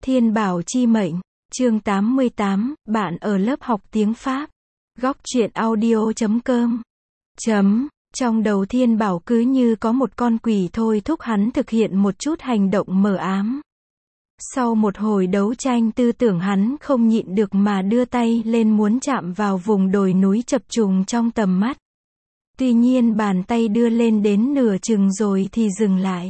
Thiên Bảo Chi Mệnh, chương 88, bạn ở lớp học tiếng Pháp. Góc truyện audio.com. Trong đầu Thiên Bảo cứ như có một con quỷ thôi thúc hắn thực hiện một chút hành động mờ ám. Sau một hồi đấu tranh tư tưởng, hắn không nhịn được mà đưa tay lên muốn chạm vào vùng đồi núi chập trùng trong tầm mắt. Tuy nhiên bàn tay đưa lên đến nửa chừng rồi thì dừng lại.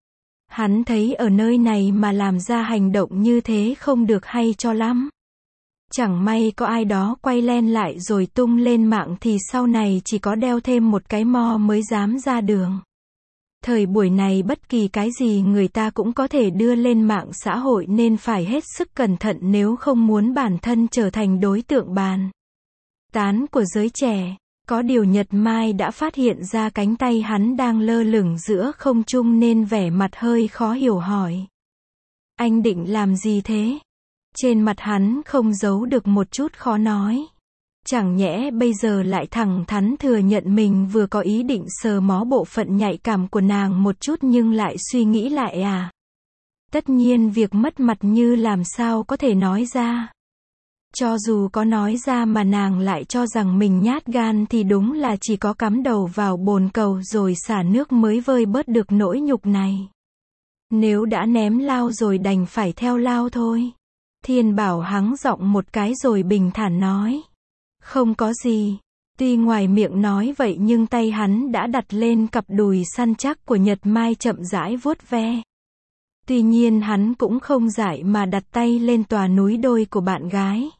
Hắn thấy ở nơi này mà làm ra hành động như thế không được hay cho lắm. Chẳng may có ai đó quay len lại rồi tung lên mạng thì sau này chỉ có đeo thêm một cái mõ mới dám ra đường. Thời buổi này bất kỳ cái gì người ta cũng có thể đưa lên mạng xã hội nên phải hết sức cẩn thận nếu không muốn bản thân trở thành đối tượng bàn tán của giới trẻ. Có điều Nhật Mai đã phát hiện ra cánh tay hắn đang lơ lửng giữa không trung nên vẻ mặt hơi khó hiểu hỏi. Anh định làm gì thế? Trên mặt hắn không giấu được một chút khó nói. Chẳng nhẽ bây giờ lại thẳng thắn thừa nhận mình vừa có ý định sờ mó bộ phận nhạy cảm của nàng một chút nhưng lại suy nghĩ lại à? Tất nhiên việc mất mặt như làm sao có thể nói ra. Cho dù có nói ra mà nàng lại cho rằng mình nhát gan thì đúng là chỉ có cắm đầu vào bồn cầu rồi xả nước mới vơi bớt được nỗi nhục này. Nếu đã ném lao rồi đành phải theo lao thôi. Thiên Bảo hắng giọng một cái rồi bình thản nói. Không có gì. Tuy ngoài miệng nói vậy nhưng tay hắn đã đặt lên cặp đùi săn chắc của Nhật Mai chậm rãi vuốt ve. Tuy nhiên hắn cũng không dại mà đặt tay lên tòa núi đôi của bạn gái.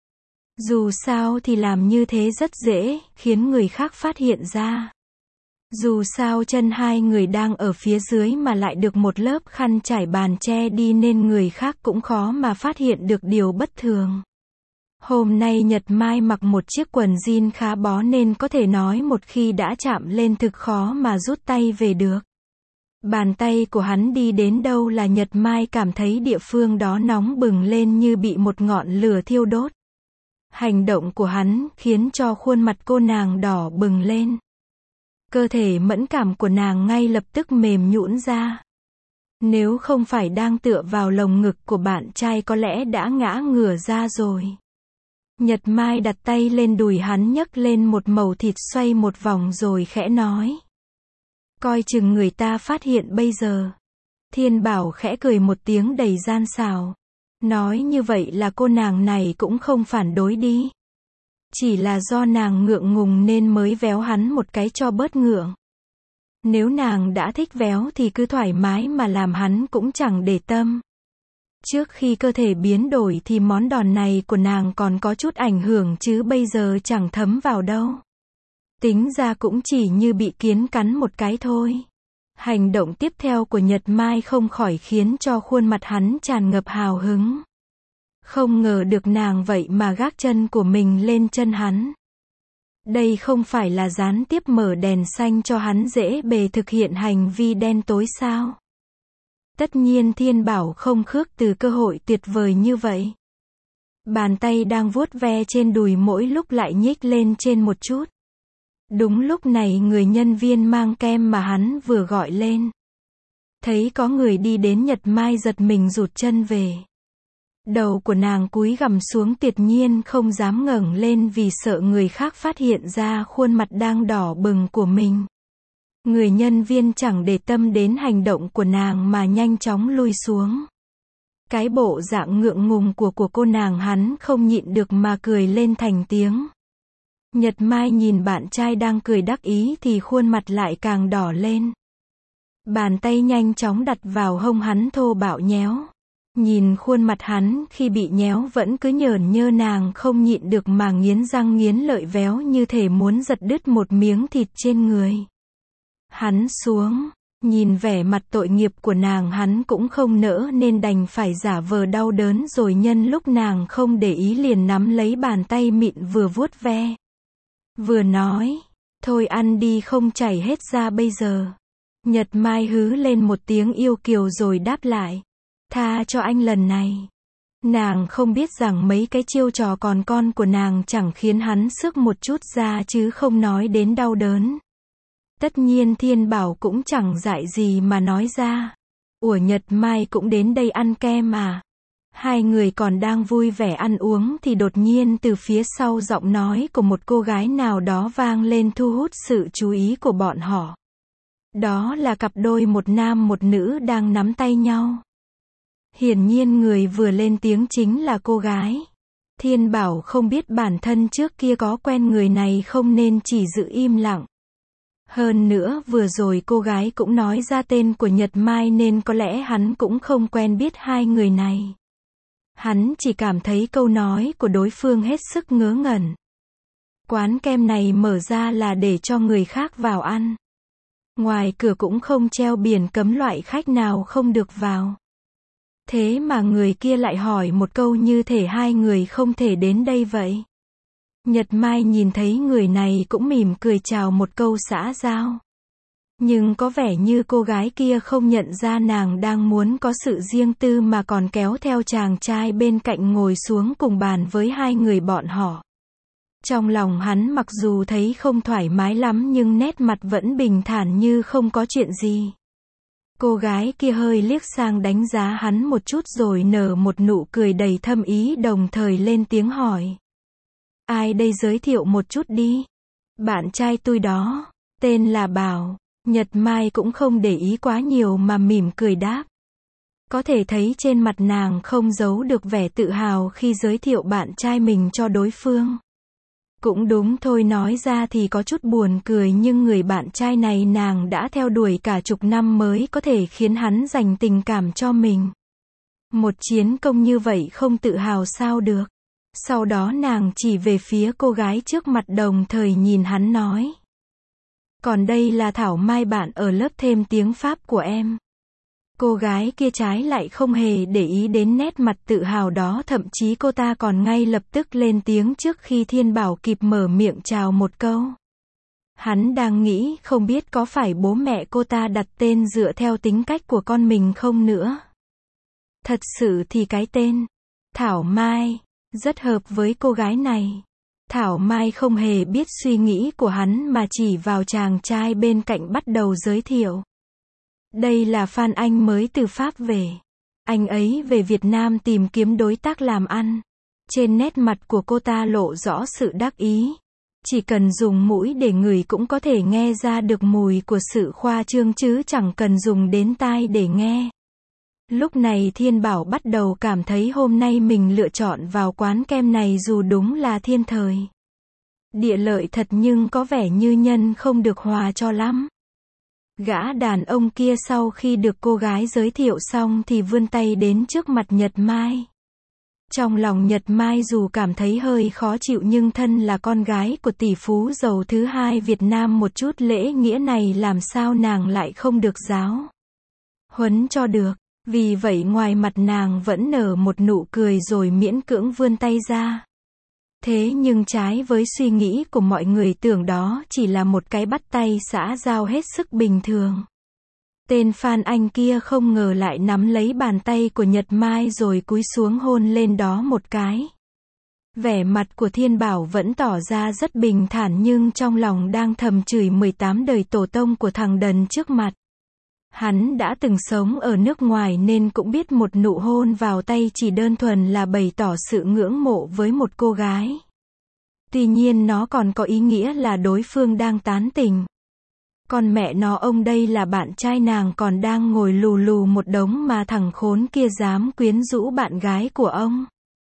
Dù sao thì làm như thế rất dễ, khiến người khác phát hiện ra. Dù sao chân hai người đang ở phía dưới mà lại được một lớp khăn trải bàn che đi nên người khác cũng khó mà phát hiện được điều bất thường. Hôm nay Nhật Mai mặc một chiếc quần jean khá bó nên có thể nói một khi đã chạm lên thực khó mà rút tay về được. Bàn tay của hắn đi đến đâu là Nhật Mai cảm thấy địa phương đó nóng bừng lên như bị một ngọn lửa thiêu đốt. Hành động của hắn khiến cho khuôn mặt cô nàng đỏ bừng lên. Cơ thể mẫn cảm của nàng ngay lập tức mềm nhũn ra. Nếu không phải đang tựa vào lồng ngực của bạn trai có lẽ đã ngã ngửa ra rồi. Nhật Mai đặt tay lên đùi hắn nhấc lên một mẩu thịt xoay một vòng rồi khẽ nói. Coi chừng người ta phát hiện bây giờ. Thiên Bảo khẽ cười một tiếng đầy gian xảo. Nói như vậy là cô nàng này cũng không phản đối đi. Chỉ là do nàng ngượng ngùng nên mới véo hắn một cái cho bớt ngượng. Nếu nàng đã thích véo thì cứ thoải mái mà làm, hắn cũng chẳng để tâm. Trước khi cơ thể biến đổi thì món đòn này của nàng còn có chút ảnh hưởng chứ bây giờ chẳng thấm vào đâu. Tính ra cũng chỉ như bị kiến cắn một cái thôi. Hành động tiếp theo của Nhật Mai không khỏi khiến cho khuôn mặt hắn tràn ngập hào hứng. Không ngờ được nàng vậy mà gác chân của mình lên chân hắn. Đây không phải là gián tiếp mở đèn xanh cho hắn dễ bề thực hiện hành vi đen tối sao? Tất nhiên Thiên Bảo không khước từ cơ hội tuyệt vời như vậy. Bàn tay đang vuốt ve trên đùi mỗi lúc lại nhích lên trên một chút. Đúng lúc này người nhân viên mang kem mà hắn vừa gọi lên. Thấy có người đi đến, Nhật Mai giật mình rụt chân về. Đầu của nàng cúi gằm xuống tuyệt nhiên không dám ngẩng lên vì sợ người khác phát hiện ra khuôn mặt đang đỏ bừng của mình. Người nhân viên chẳng để tâm đến hành động của nàng mà nhanh chóng lui xuống. Cái bộ dạng ngượng ngùng của cô nàng hắn không nhịn được mà cười lên thành tiếng. Nhật Mai nhìn bạn trai đang cười đắc ý thì khuôn mặt lại càng đỏ lên. Bàn tay nhanh chóng đặt vào hông hắn thô bạo nhéo. Nhìn khuôn mặt hắn khi bị nhéo vẫn cứ nhởn nhơ, nàng không nhịn được mà nghiến răng nghiến lợi véo như thể muốn giật đứt một miếng thịt trên người. Hắn xuống, nhìn vẻ mặt tội nghiệp của nàng hắn cũng không nỡ nên đành phải giả vờ đau đớn rồi nhân lúc nàng không để ý liền nắm lấy bàn tay mịn vừa vuốt ve. Vừa nói, thôi ăn đi không chảy hết ra bây giờ. Nhật Mai hứ lên một tiếng yêu kiều rồi đáp lại. Tha cho anh lần này. Nàng không biết rằng mấy cái chiêu trò còn con của nàng chẳng khiến hắn xước một chút ra chứ không nói đến đau đớn. Tất nhiên Thiên Bảo cũng chẳng dại gì mà nói ra. Ủa Nhật Mai cũng đến đây ăn kem mà. Hai người còn đang vui vẻ ăn uống thì đột nhiên từ phía sau giọng nói của một cô gái nào đó vang lên thu hút sự chú ý của bọn họ. Đó là cặp đôi một nam một nữ đang nắm tay nhau. Hiển nhiên người vừa lên tiếng chính là cô gái. Thiên Bảo không biết bản thân trước kia có quen người này không nên chỉ giữ im lặng. Hơn nữa vừa rồi cô gái cũng nói ra tên của Nhật Mai nên có lẽ hắn cũng không quen biết hai người này. Hắn chỉ cảm thấy câu nói của đối phương hết sức ngớ ngẩn. Quán kem này mở ra là để cho người khác vào ăn. Ngoài cửa cũng không treo biển cấm loại khách nào không được vào. Thế mà người kia lại hỏi một câu như thể hai người không thể đến đây vậy. Nhật Mai nhìn thấy người này cũng mỉm cười chào một câu xã giao. Nhưng có vẻ như cô gái kia không nhận ra nàng đang muốn có sự riêng tư mà còn kéo theo chàng trai bên cạnh ngồi xuống cùng bàn với hai người bọn họ. Trong lòng hắn mặc dù thấy không thoải mái lắm nhưng nét mặt vẫn bình thản như không có chuyện gì. Cô gái kia hơi liếc sang đánh giá hắn một chút rồi nở một nụ cười đầy thâm ý đồng thời lên tiếng hỏi. Ai đây, giới thiệu một chút đi. Bạn trai tôi đó, tên là Bảo. Nhật Mai cũng không để ý quá nhiều mà mỉm cười đáp. Có thể thấy trên mặt nàng không giấu được vẻ tự hào khi giới thiệu bạn trai mình cho đối phương. Cũng đúng thôi, nói ra thì có chút buồn cười nhưng người bạn trai này nàng đã theo đuổi cả chục năm mới có thể khiến hắn dành tình cảm cho mình. Một chiến công như vậy không tự hào sao được. Sau đó nàng chỉ về phía cô gái trước mặt đồng thời nhìn hắn nói. Còn đây là Thảo Mai, bạn ở lớp thêm tiếng Pháp của em. Cô gái kia trái lại không hề để ý đến nét mặt tự hào đó, thậm chí cô ta còn ngay lập tức lên tiếng trước khi Thiên Bảo kịp mở miệng chào một câu. Hắn đang nghĩ không biết có phải bố mẹ cô ta đặt tên dựa theo tính cách của con mình không nữa. Thật sự thì cái tên Thảo Mai rất hợp với cô gái này. Thảo Mai không hề biết suy nghĩ của hắn mà chỉ vào chàng trai bên cạnh bắt đầu giới thiệu. Đây là Phan Anh mới từ Pháp về. Anh ấy về Việt Nam tìm kiếm đối tác làm ăn. Trên nét mặt của cô ta lộ rõ sự đắc ý. Chỉ cần dùng mũi để ngửi cũng có thể nghe ra được mùi của sự khoa trương chứ chẳng cần dùng đến tai để nghe. Lúc này Thiên Bảo bắt đầu cảm thấy hôm nay mình lựa chọn vào quán kem này dù đúng là thiên thời địa lợi thật nhưng có vẻ như nhân không được hòa cho lắm. Gã đàn ông kia sau khi được cô gái giới thiệu xong thì vươn tay đến trước mặt Nhật Mai. Trong lòng Nhật Mai dù cảm thấy hơi khó chịu nhưng thân là con gái của tỷ phú giàu thứ hai Việt Nam, một chút lễ nghĩa này làm sao nàng lại không được giáo huấn cho được. Vì vậy ngoài mặt nàng vẫn nở một nụ cười rồi miễn cưỡng vươn tay ra. Thế nhưng trái với suy nghĩ của mọi người tưởng đó chỉ là một cái bắt tay xã giao hết sức bình thường. Tên Phan Anh kia không ngờ lại nắm lấy bàn tay của Nhật Mai rồi cúi xuống hôn lên đó một cái. Vẻ mặt của Thiên Bảo vẫn tỏ ra rất bình thản nhưng trong lòng đang thầm chửi 18 đời tổ tông của thằng đần trước mặt. Hắn đã từng sống ở nước ngoài nên cũng biết một nụ hôn vào tay chỉ đơn thuần là bày tỏ sự ngưỡng mộ với một cô gái. Tuy nhiên nó còn có ý nghĩa là đối phương đang tán tỉnh. Còn mẹ nó, ông đây là bạn trai nàng còn đang ngồi lù lù một đống mà thằng khốn kia dám quyến rũ bạn gái của ông.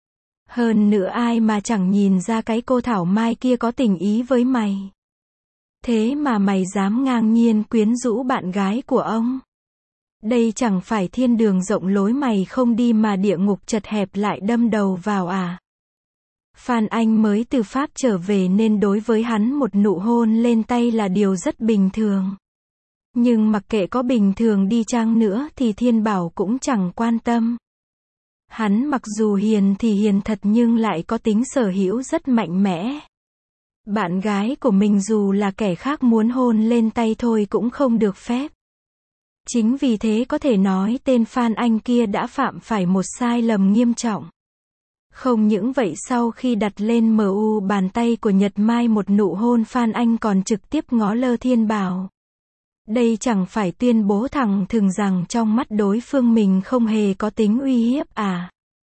Hơn nữa ai mà chẳng nhìn ra cái cô Thảo Mai kia có tình ý với mày. Thế mà mày dám ngang nhiên quyến rũ bạn gái của ông. Đây chẳng phải thiên đường rộng lối mày không đi mà địa ngục chật hẹp lại đâm đầu vào à? Phan Anh mới từ Pháp trở về nên đối với hắn một nụ hôn lên tay là điều rất bình thường. Nhưng mặc kệ có bình thường đi chăng nữa thì Thiên Bảo cũng chẳng quan tâm. Hắn mặc dù hiền thì hiền thật nhưng lại có tính sở hữu rất mạnh mẽ. Bạn gái của mình dù là kẻ khác muốn hôn lên tay thôi cũng không được phép. Chính vì thế có thể nói tên Phan Anh kia đã phạm phải một sai lầm nghiêm trọng. Không những vậy, sau khi đặt lên MU bàn tay của Nhật Mai một nụ hôn, Phan Anh còn trực tiếp ngó lơ Thiên Bảo. Đây chẳng phải tuyên bố thẳng thừng rằng trong mắt đối phương mình không hề có tính uy hiếp à?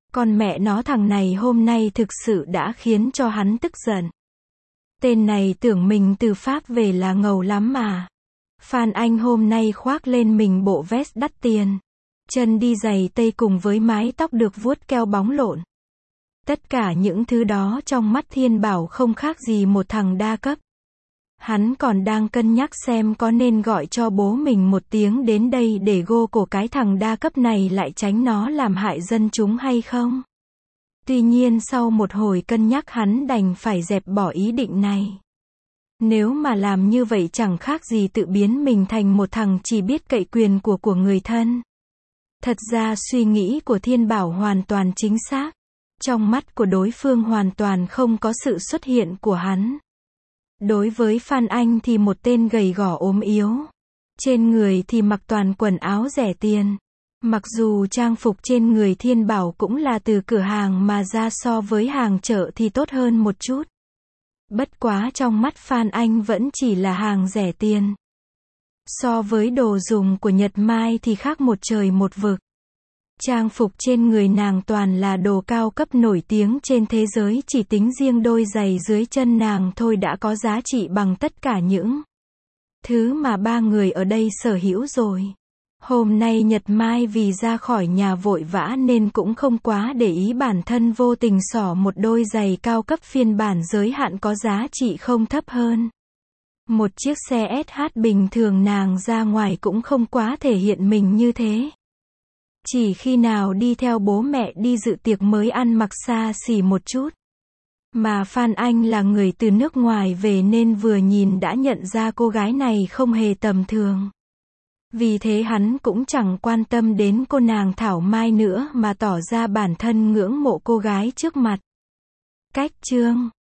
Con mẹ nó thằng này hôm nay thực sự đã khiến cho hắn tức giận. Tên này tưởng mình từ Pháp về là ngầu lắm mà. Phan Anh hôm nay khoác lên mình bộ vest đắt tiền. Chân đi giày tây cùng với mái tóc được vuốt keo bóng lộn. Tất cả những thứ đó trong mắt Thiên Bảo không khác gì một thằng đa cấp. Hắn còn đang cân nhắc xem có nên gọi cho bố mình một tiếng đến đây để gô cổ cái thằng đa cấp này lại tránh nó làm hại dân chúng hay không. Tuy nhiên sau một hồi cân nhắc hắn đành phải dẹp bỏ ý định này. Nếu mà làm như vậy chẳng khác gì tự biến mình thành một thằng chỉ biết cậy quyền của người thân. Thật ra suy nghĩ của Thiên Bảo hoàn toàn chính xác. Trong mắt của đối phương hoàn toàn không có sự xuất hiện của hắn. Đối với Phan Anh thì một tên gầy gò ốm yếu. Trên người thì mặc toàn quần áo rẻ tiền. Mặc dù trang phục trên người Thiên Bảo cũng là từ cửa hàng mà ra so với hàng chợ thì tốt hơn một chút. Bất quá trong mắt Phan Anh vẫn chỉ là hàng rẻ tiền. So với đồ dùng của Nhật Mai thì khác một trời một vực. Trang phục trên người nàng toàn là đồ cao cấp nổi tiếng trên thế giới, chỉ tính riêng đôi giày dưới chân nàng thôi đã có giá trị bằng tất cả những thứ mà ba người ở đây sở hữu rồi. Hôm nay Nhật Mai vì ra khỏi nhà vội vã nên cũng không quá để ý, bản thân vô tình xỏ một đôi giày cao cấp phiên bản giới hạn có giá trị không thấp hơn một chiếc xe SH bình thường, nàng ra ngoài cũng không quá thể hiện mình như thế. Chỉ khi nào đi theo bố mẹ đi dự tiệc mới ăn mặc xa xỉ một chút. Mà Phan Anh là người từ nước ngoài về nên vừa nhìn đã nhận ra cô gái này không hề tầm thường. Vì thế hắn cũng chẳng quan tâm đến cô nàng thảo mai nữa mà tỏ ra bản thân ngưỡng mộ cô gái trước mặt. Cách chương